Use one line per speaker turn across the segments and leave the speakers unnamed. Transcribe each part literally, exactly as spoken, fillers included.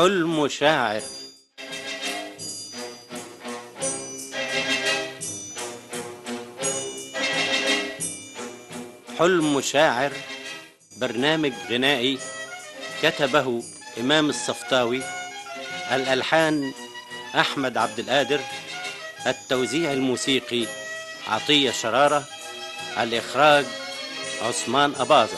حلم شاعر. حلم شاعر برنامج غنائي كتبه إمام الصفطاوي، الألحان أحمد عبد القادر، التوزيع الموسيقي عطية شرارة، الإخراج عثمان أباظة.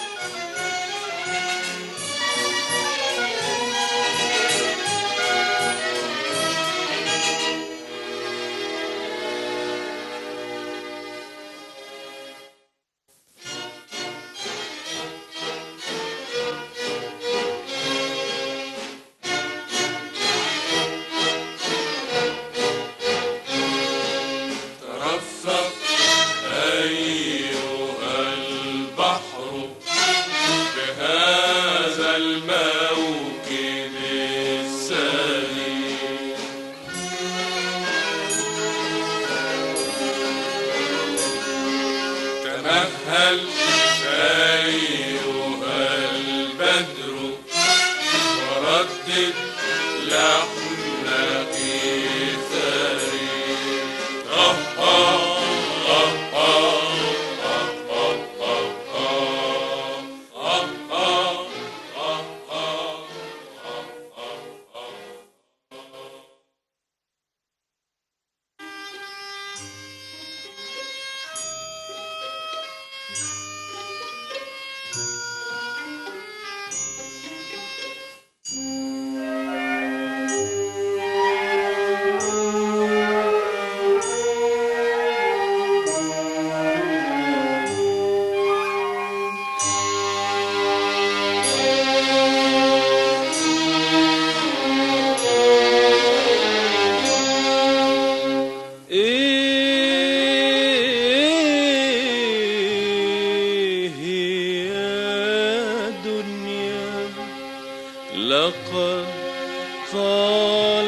لقد طال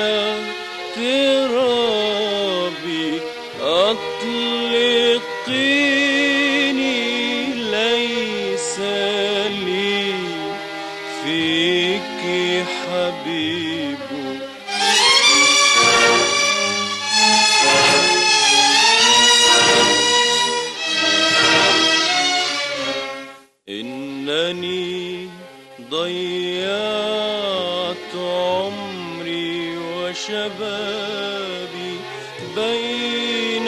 اغترابي، أطلقيني، ليس لي فيك حبيب. إنني ضيعت عمري وشبابي بين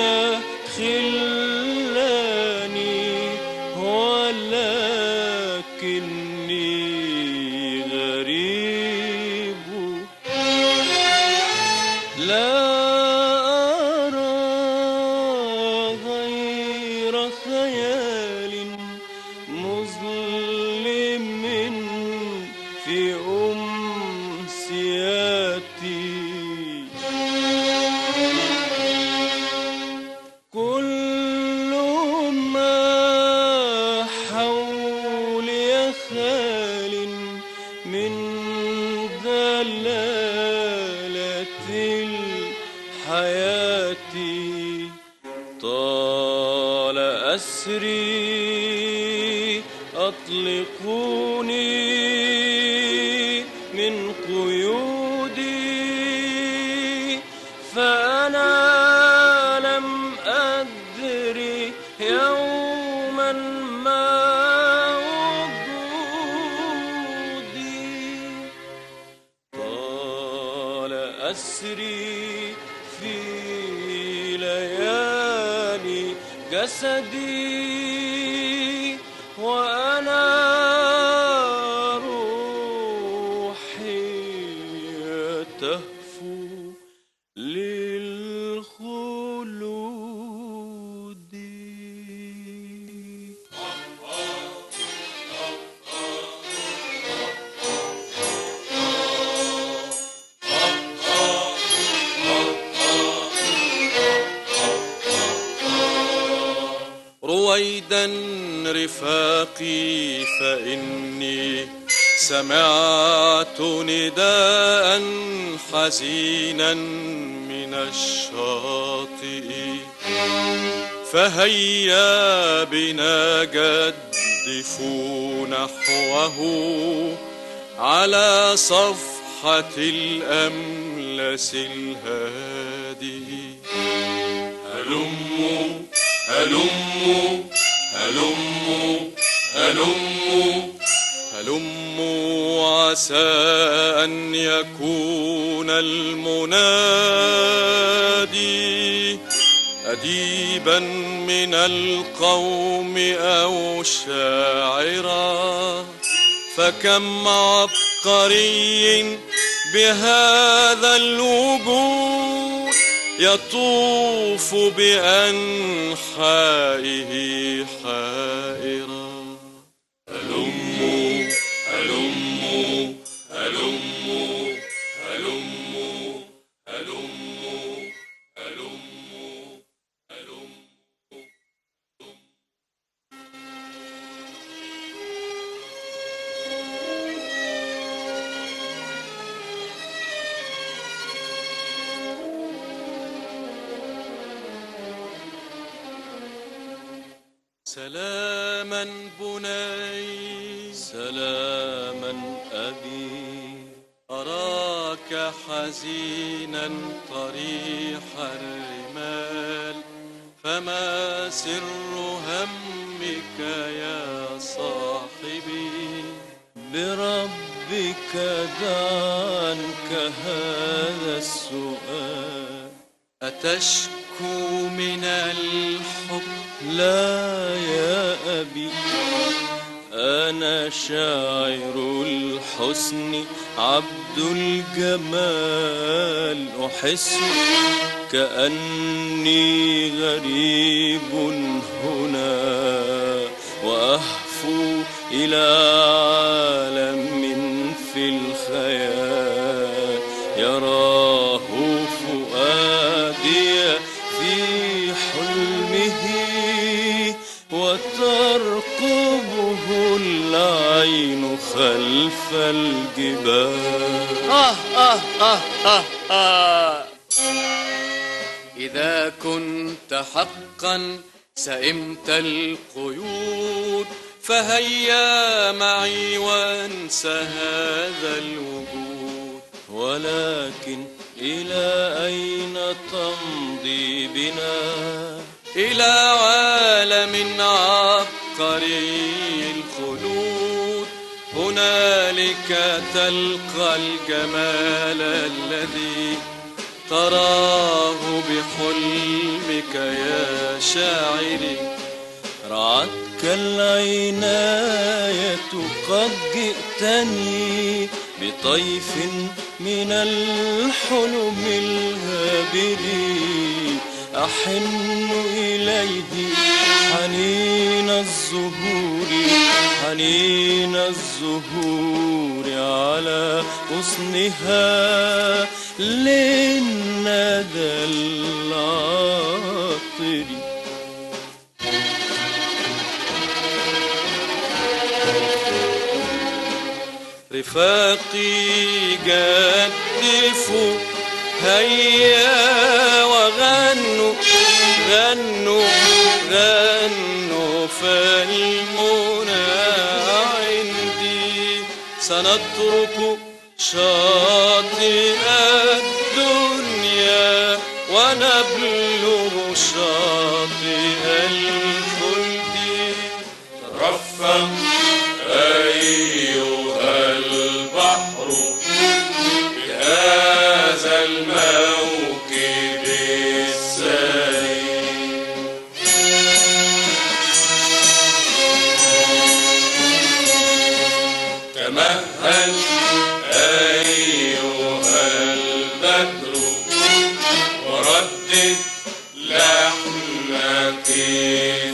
خلاني، ولكني غريب، لا أرى غير خيال مظلم في أمسياتي. كل ما حولي خال من دلالة الحياة. طال أسري، أطلقوني من قيودي، فأنا لم أدري يوما ما وجودي. طال أسري في ليالي جسدي، وأنا روحي تهفو للخلود. رويدا رفاقي، فإني سمعت نداء حزينا من الشاطئ، فهيا بنا جدفوا نحوه على صفحة ريحة الأملس الهادي. هلموا هلموا هلموا هلموا هلموا عسى أن يكون المنادي أديبا من القوم أو شاعرا، فكم عبقري بهذا الوجود يطوف بأنحائه حائرا. هلموا هلموا هلموا هلموا هلموا هلموا هلموا. سلاما بني سلاما أبي، أراك حزينا طريح الرمال، فما سر همك يا صاحبي؟
بربك دعنك هذا السؤال،
أتشكو من الحب؟
لا يا أبي، أنا شاعر الحسن عبد الجمال، أحس كأني غريب هنا وأهفو إلى عالم في الخيال يراه فؤادي في حلمه وترقبه العين خلف الجبال.
آه آه آه آه آه. إذا كنت حقا سئمت القيود، فهيا معي وانس هذا الوجود.
ولكن إلى أين تمضي بنا؟
إلى عالم عبقري الخلود، هنالك تلقى الجمال الذي تراه بحلمك يا شاعري.
رعتك العناية قد جئتني بطيف من الحلم الهابر، أحن إليه حنين الزهور حنين الزهور على غصنها للندى العاطر.
رفاقي جدفوا هيا وغنوا غنوا غنوا، فالمنى عندي. سنترك شاطئ الدنيا ونبلغ شاطئ الخلد. ترفق أيها البحر بهذا الموكب السليم. تمهل أيها البدر وردد لحنك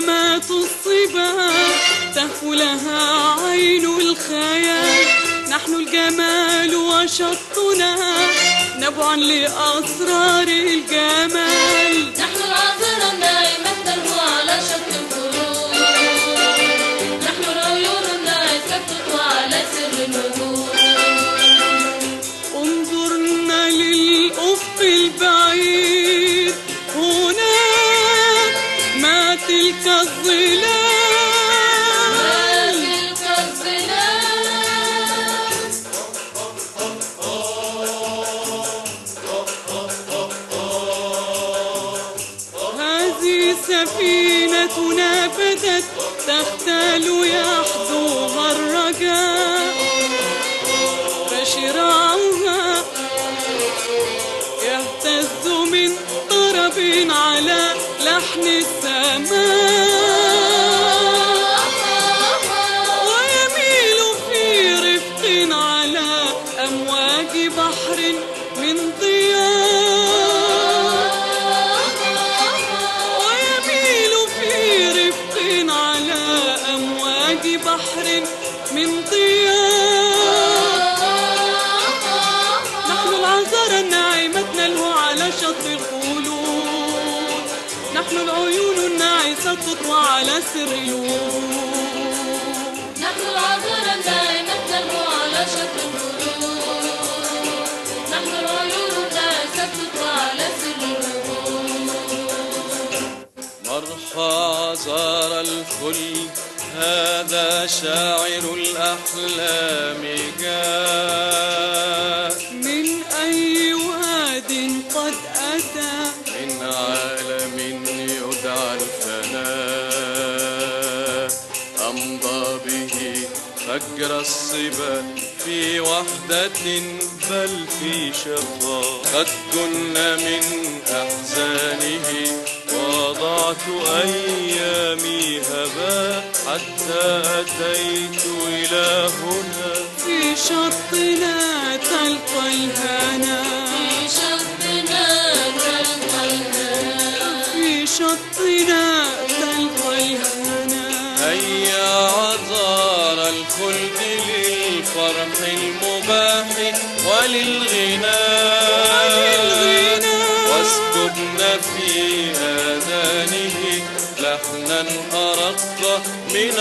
نغمات الصبا تهفو لها عين الخيال. نحن الجمال وشطنا نبعا لأسرار الجمال.
نحن العذراء الناعمة تلهو على شط الخلود. نحن العيون الناعسة تطوى على سر الوجود.
انظرنا للأفق البعيد هناك ما تلك الظلال. سفينتنا بدت تختال يحظوها الرجاء. فشراعها يهتز من طرب على لحن السماء. ويميل في رفق على أمواج بحر من ضياء. بحر من ضياء. نحن العذراء الناعمة نلهو على شط الخلود. نحن العيون الناعسة تطوى على سر الوجود.
نحن العذراء الناعمة نلهو على شط الخلود. نحن العيون الناعسة تطوى على سر الوجود.
مرحى عذراء الخلد هذا شاعر الأحلام جاء.
من أي واد قد أتى
من عالم يدعى الفناء. أمضى به فجر الصبا في وحدة بل في شقاء. قد كنا من أحزانه وضعت أيامي هبا حتى أتيت إلى هنا.
في شطنا تلقى الهنا.
في شطنا تلقى الهنا.
في شطنا تلقى الهنا.
هيا عذار الخلد للفرح المباح وللغناء. واسكبنا في آذانه لحنا أرق من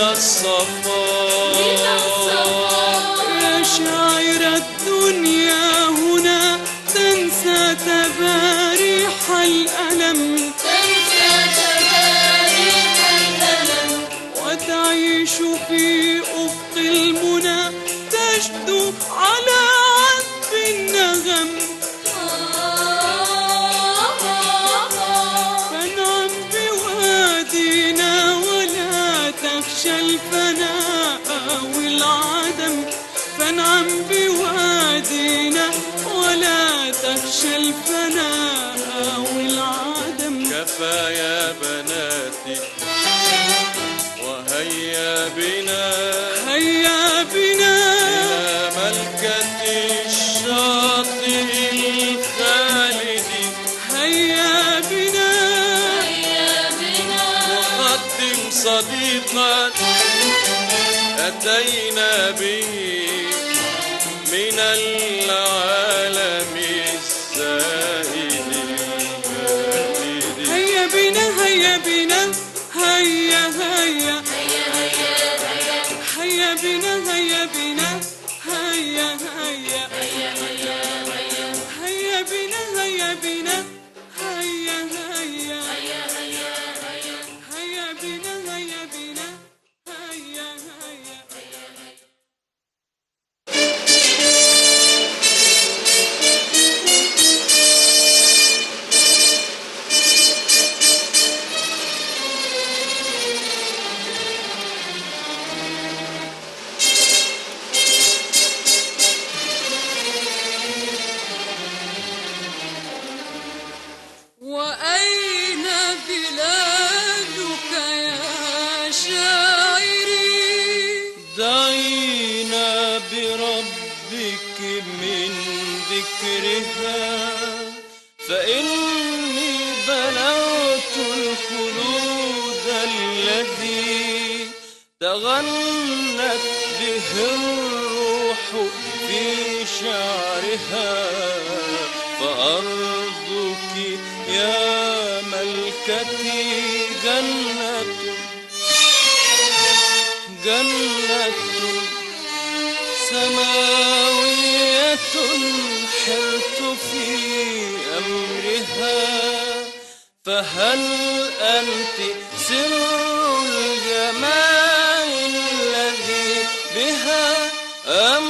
الصفاء.
يا شاعر الدنيا هنا تنسى تباريح الألم.
تنسى تباريح الألم.
وتعيش في أفق المنى تشدو على عذب النغم. فانعم بوادينا ولا تخشى الفناء والعدم. فانعم بوادينا ولا تخشى الفناء والعدم.
كفى يا بناتي وهيا بنا.
هيا بنا
إلى ملكة الشاطئ الخالد.
هيا بنا
هيا بنا.
نقدم صديقا أتينا به من العالم الزائد البعيد.
هيا بنا هيا بنا هيا هيا هيا بنا هيا بنا هيا هيا هيا بنا هيا بنا هيا هيا هيا بنا هيا بنا هيا هيا.
تغنت به الروح في شعرها فأرضك يا ملكتي جنة جنة سماوية حرت في أمرها فهل أنت سر الجمال الذي بها أم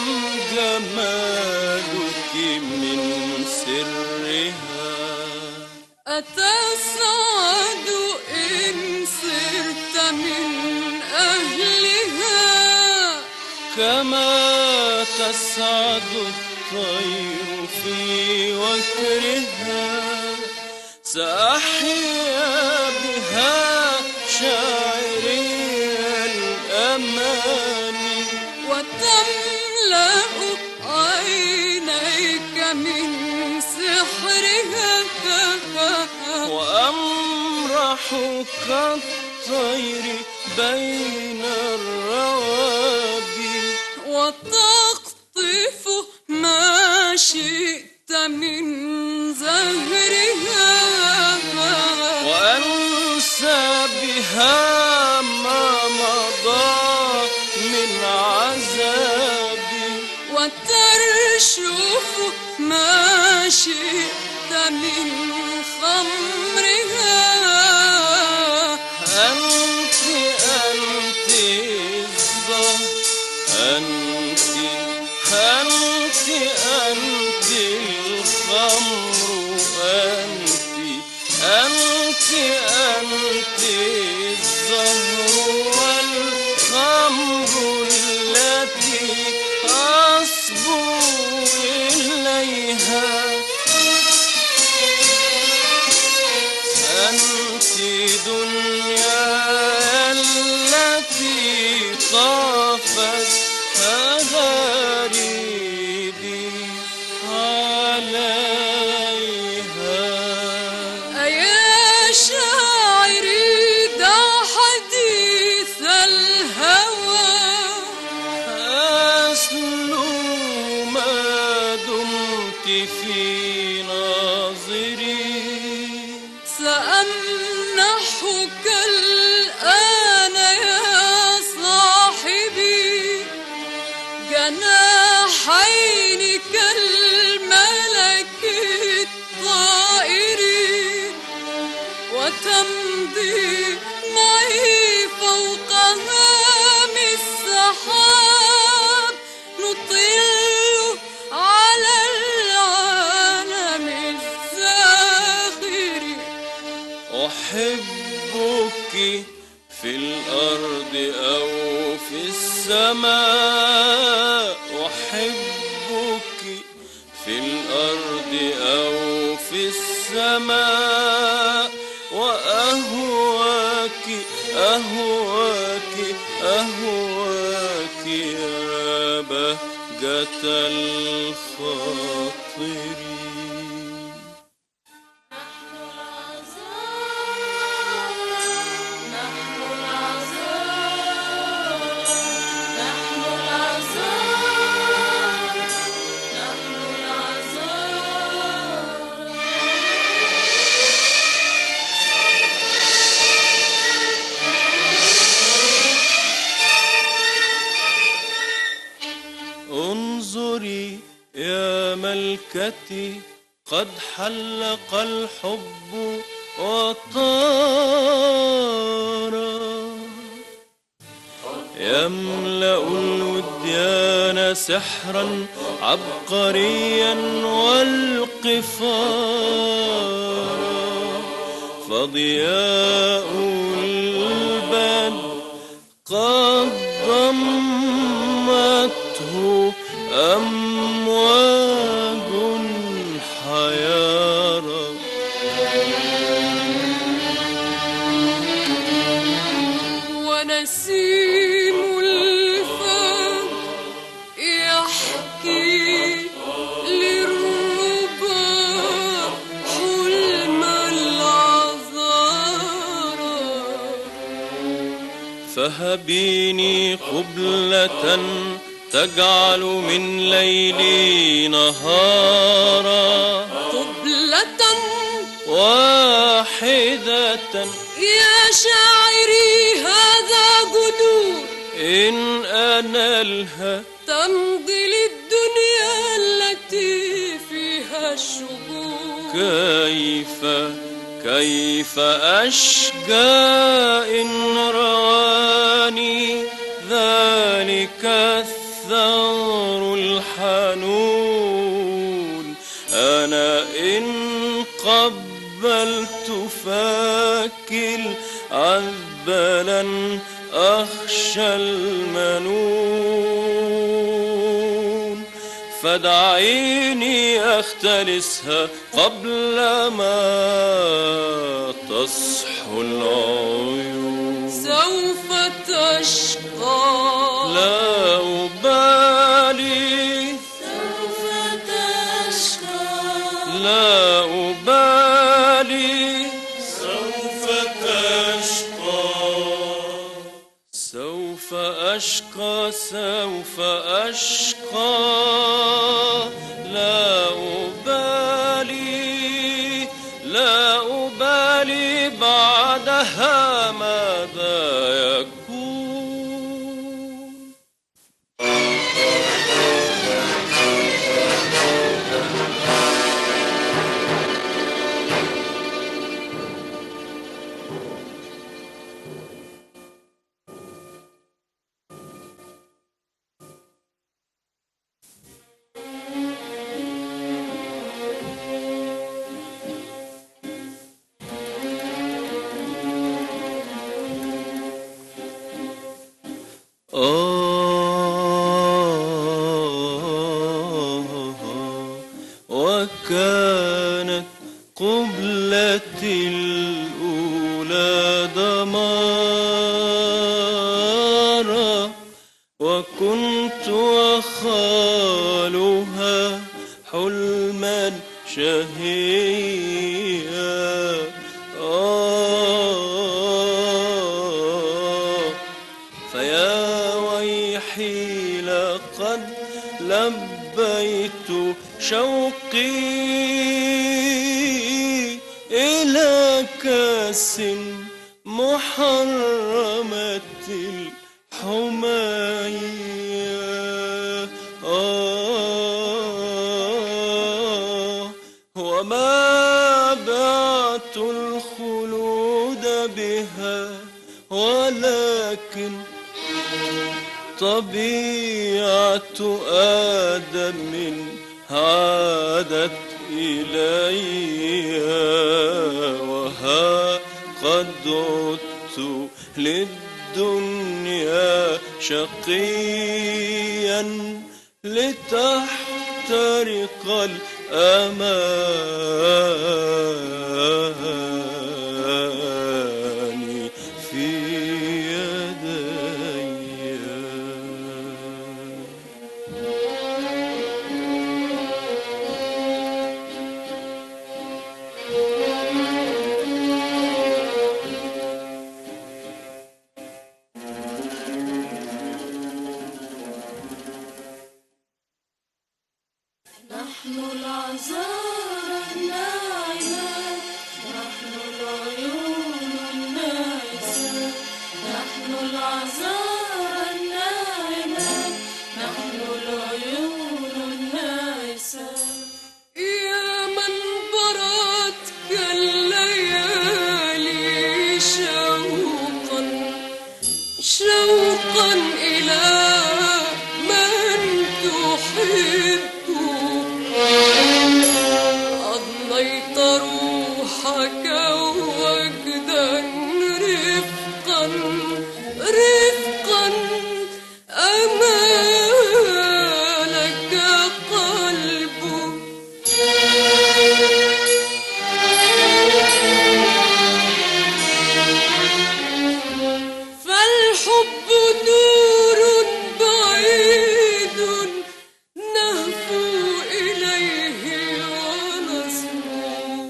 جمالك من سرها
أتسعد إن صرت من أهلها
كما تسعد الطير في وكرها سأحيا بها شاعري الأماني
وتملأ عينيك من سحرها
وأمرح كالطير بين الروابي
وتقطف ما شئت من زهرها
وأنسى بها ما مضى من عذابي
وترشف ما شئت من خمرها
أنت أنت الظهر أنت أنت أنت الخمر أنت أنت أنت الزهر والخمر التي أصبو إليها أنت دنيا التي طافت أغاريدي عليها
أيا شاعري دع حديث الهوى
أسلو ما دمت في ناظري
سأمنحك الآن يا صاحبي جناحين كالملك الطائر وتمضي معي فوق هام السحاب نطل على العالم الزاخر
أحبك في الأرض أو في السماء أحبك في الأرض أو في السماء وأهواك أهواك أهواك يا بهجة الخاطر انظري يا ملكتي قد حلق الحب وطار يملأ الوديان سحرا عبقريا والقفار فضياء البدر قد ضمته أمواج حيارى
ونسيم الفم يحكي للربا حلم العذارى
فهبيني قبلة تجعل من ليلي نهارا،
قبلة
واحدة
يا شاعري هذا جنون،
إن أنالها
تمضي للدنيا التي فيها الشجون.
كيف كيف أشجى إن رواني ذلك الثغر الحنون. أنا إن قبلت فاك العذبلا أخشى المنون، فدعيني أختلسها قبل ما تصحو العيون.
سوف تشقى
لا أبالي،
سوف تشقى
لا أبالي،
سوف تشقى
سوف أشقى، سوف أشقى، لا أبالي، لا أبالي بعدها ماذا يكون. وكانت قبلتي الأولى دمارا، وكنت أخالها حلما شهيا. آه فيا ويحي لقد لبيت شوقي إلى كاس محرمة الحمية. آه وما بعت الخلود بها، ولكن طبيعة آدم عادت إلي، وها قد عدت للدنيا شقيا لتحترق الأمان في يدي.
نحن العذارى الناعمات، نحن العيون الناعسات، نحن العذارى الناعمات، نحن العيون الناعسات.
يا من برات كالليالي شوقا شوقا إلى من تحب، أضنيت روحك وجدا رفقا رفقا أمالك قلبك. فالحب نور بعيد نهفو إليه ونصبو.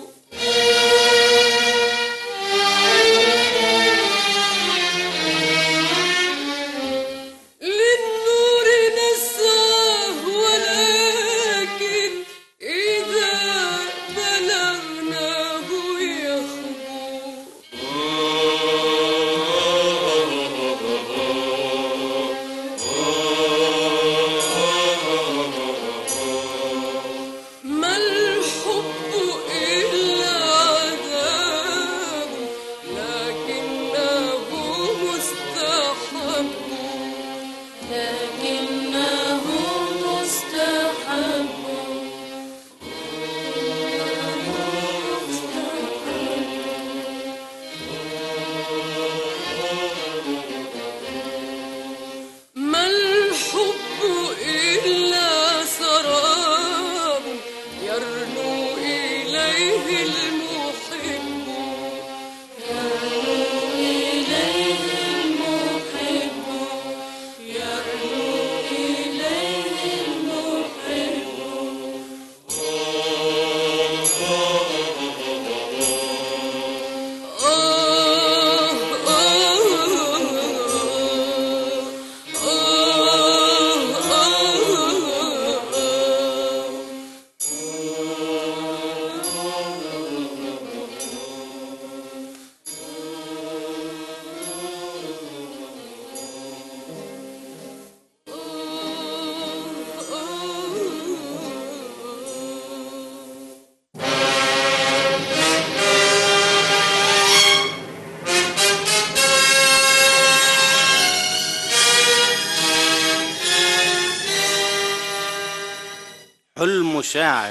شاعر.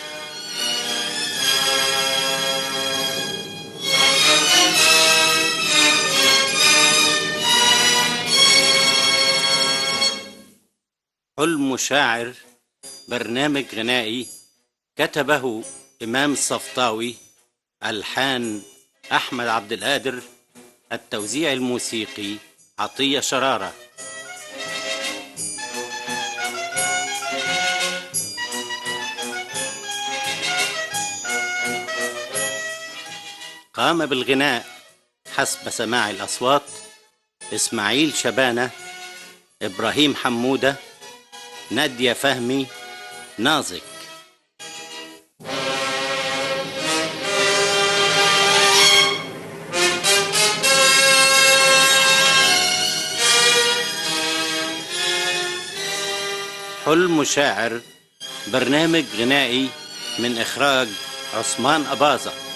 حلم شاعر برنامج غنائي كتبه إمام الصفطاوي، ألحان أحمد عبد القادر، التوزيع الموسيقي عطية شرارة. قام بالغناء حسب سماع الأصوات إسماعيل شبانة، إبراهيم حمودة، نادية فهمي، نازك. حلم شاعر برنامج غنائي من إخراج عثمان أباظة.